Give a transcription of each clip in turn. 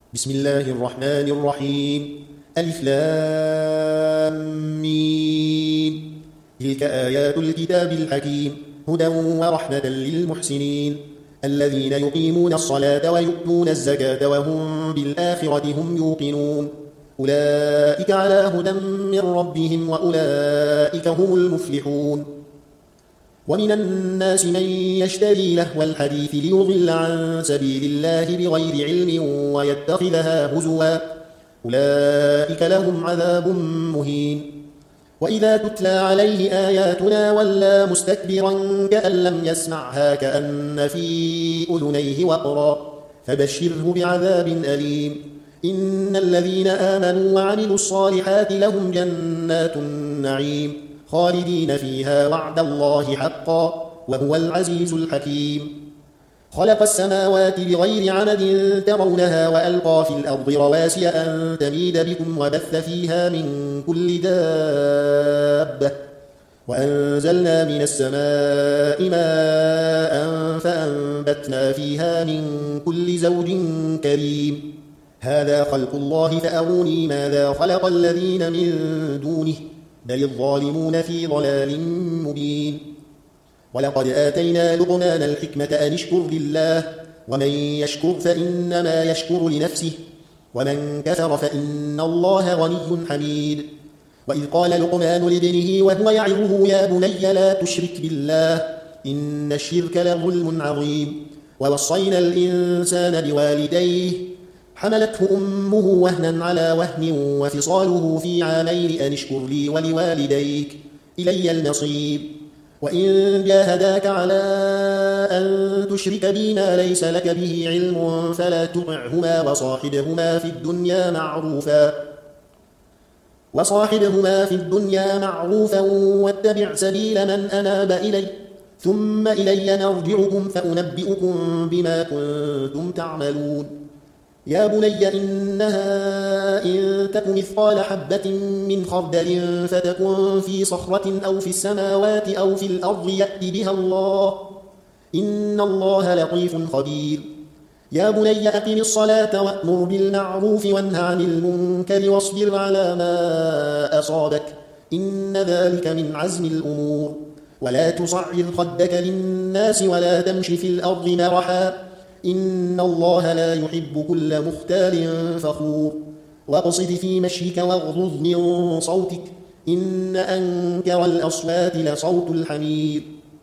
بسم الله الرحمن الرحيم. ألف لام ميم. تلك آيات الكتاب الحكيم هدى ورحمة للمحسنين الذين يقيمون الصلاة ويؤتون الزكاة وهم بالآخرة هم يوقنون أولئك على هدى من ربهم وأولئك هم المفلحون. ومن الناس من يشتري لهو الحديث ليضل عن سبيل الله بغير علم ويتخذها هزوا أولئك لهم عذاب مهين. وإذا تتلى عليه آياتنا ولى مستكبرا كأن لم يسمعها كأن في أذنيه وقرا فبشره بعذاب أليم. إن الذين آمنوا وعملوا الصالحات لهم جنات النعيم خالدين فيها وعد الله حقا وهو العزيز الحكيم. خلق السماوات بغير عمد ترونها وألقى في الأرض رواسي أن تميد بكم وبث فيها من كل دابة وأنزلنا من السماء ماء فأنبتنا فيها من كل زوج كريم. هذا خلق الله فأروني ماذا خلق الذين من دونه بل الظالمون في ضلال مبين. ولقد آتينا لقمان الحكمة أن اشكر لله ومن يشكر فإنما يشكر لنفسه ومن كفر فإن الله غني حميد. وإذ قال لقمان لابنه وهو يعظه يا بني لا تشرك بالله إن الشرك لظلم عظيم. ووصينا الإنسان بوالديه حملته أمه وهنا على وهن وفصاله في عامين أن اشكر لي ولوالديك إلي المصير. وإن جاهداك على أن تشرك بي ما ليس لك به علم فلا تطعهما وصاحبهما في الدنيا معروفا واتبع سبيل من أناب إلي ثم إلي مرجعكم فأنبئكم بما كنتم تعملون. يا بني إنها إن تك مثقال حبة من خردل فتكن في صخرة أو في السماوات أو في الأرض يأت بها الله إن الله لطيف خبير. يا بني أقم الصلاة وأمر بالمعروف وانه عن المنكر واصبر على ما أصابك إن ذلك من عزم الأمور. ولا تصعر خدك للناس ولا تمش في الأرض مرحا إن الله لا يحب كل مختال فخور. واقصد في مشيك واغضض من صوتك إن أنكر الأصوات لصوت الحمير.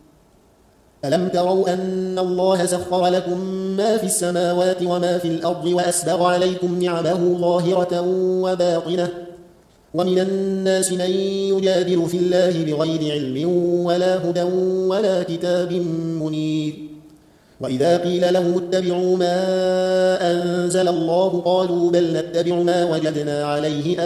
ألم تروا أن الله سخر لكم ما في السماوات وما في الأرض وأسبغ عليكم نعمه ظاهرة وباطنة ومن الناس من يجادل في الله بغير علم ولا هدى ولا كتاب منير. وإذا قيل لهم اتبعوا ما أنزل الله قالوا بل نتبع ما وجدنا عليه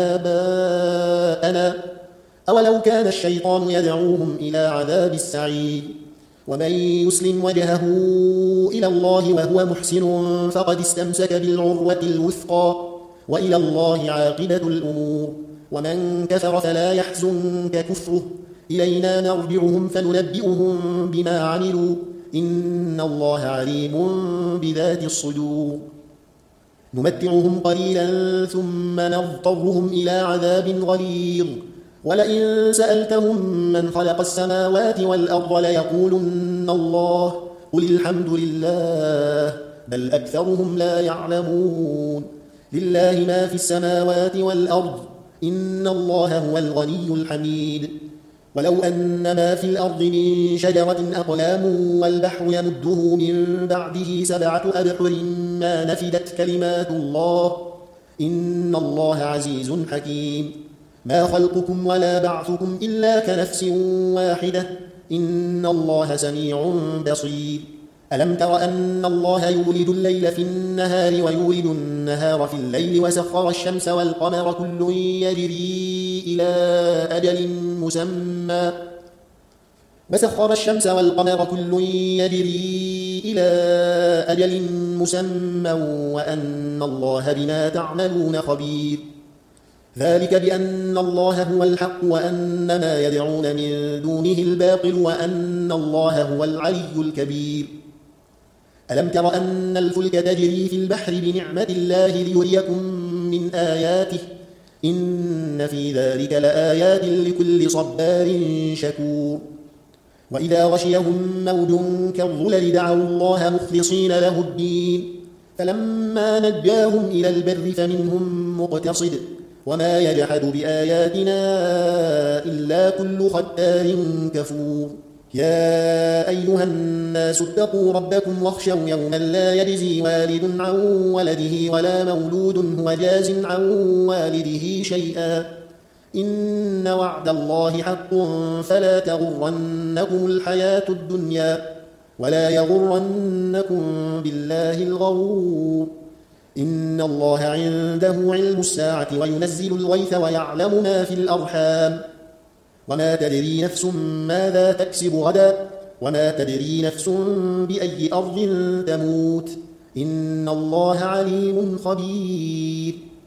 آباءنا أولو كان الشيطان يدعوهم إلى عذاب السعير. ومن يسلم وجهه إلى الله وهو محسن فقد استمسك بالعروة الوثقى وإلى الله عاقبة الأمور. ومن كفر فلا يحزنك كفره إلينا نرجعهم فننبئهم بما عملوا إن الله عليم بذات الصدور. نمتعهم قليلا ثم نضطرهم إلى عذاب غليظ. ولئن سألتهم من خلق السماوات والأرض ليقولن الله قل الحمد لله بل أكثرهم لا يعلمون. لله ما في السماوات والأرض إن الله هو الغني الحميد. ولو أن ما في الأرض من شجرة أقلام والبحر يمده من بعده 7 أبحر ما نفدت كلمات الله إن الله عزيز حكيم. ما خلقكم ولا بعثكم إلا كنفس واحدة إن الله سميع بصير. ألم تر أن الله يولد الليل في النهار ويولد النهار في الليل وسخر الشمس والقمر كل يجري إلى أجل مسمى وأن الله بما تعملون خبير. ذلك بأن الله هو الحق وأن ما يدعون من دونه الباطل وأن الله هو العلي الكبير. ألم تر أن الفلك تجري في البحر بنعمة الله ليريكم من آياته إن في ذلك لآيات لكل صبار شكور وإذا غشيهم موج كالظلل دعوا الله مخلصين له الدين فلما نجاهم إلى البر فمنهم مقتصد وما يجحد بآياتنا إلا كل ختار كفور يا أيها الناس اتقوا ربكم واخشوا يوما لا يجزي والد عن ولده ولا مولود هو جاز عن والده شيئا إن وعد الله حق فلا تغرنكم الحياة الدنيا ولا يغرنكم بالله الغرور إن الله عنده علم الساعة وينزل الغيث ويعلم ما في الأرحام وما تدري نفس ماذا تكسب غدا وما تدري نفس بأي أرض تموت إن الله عليم خبير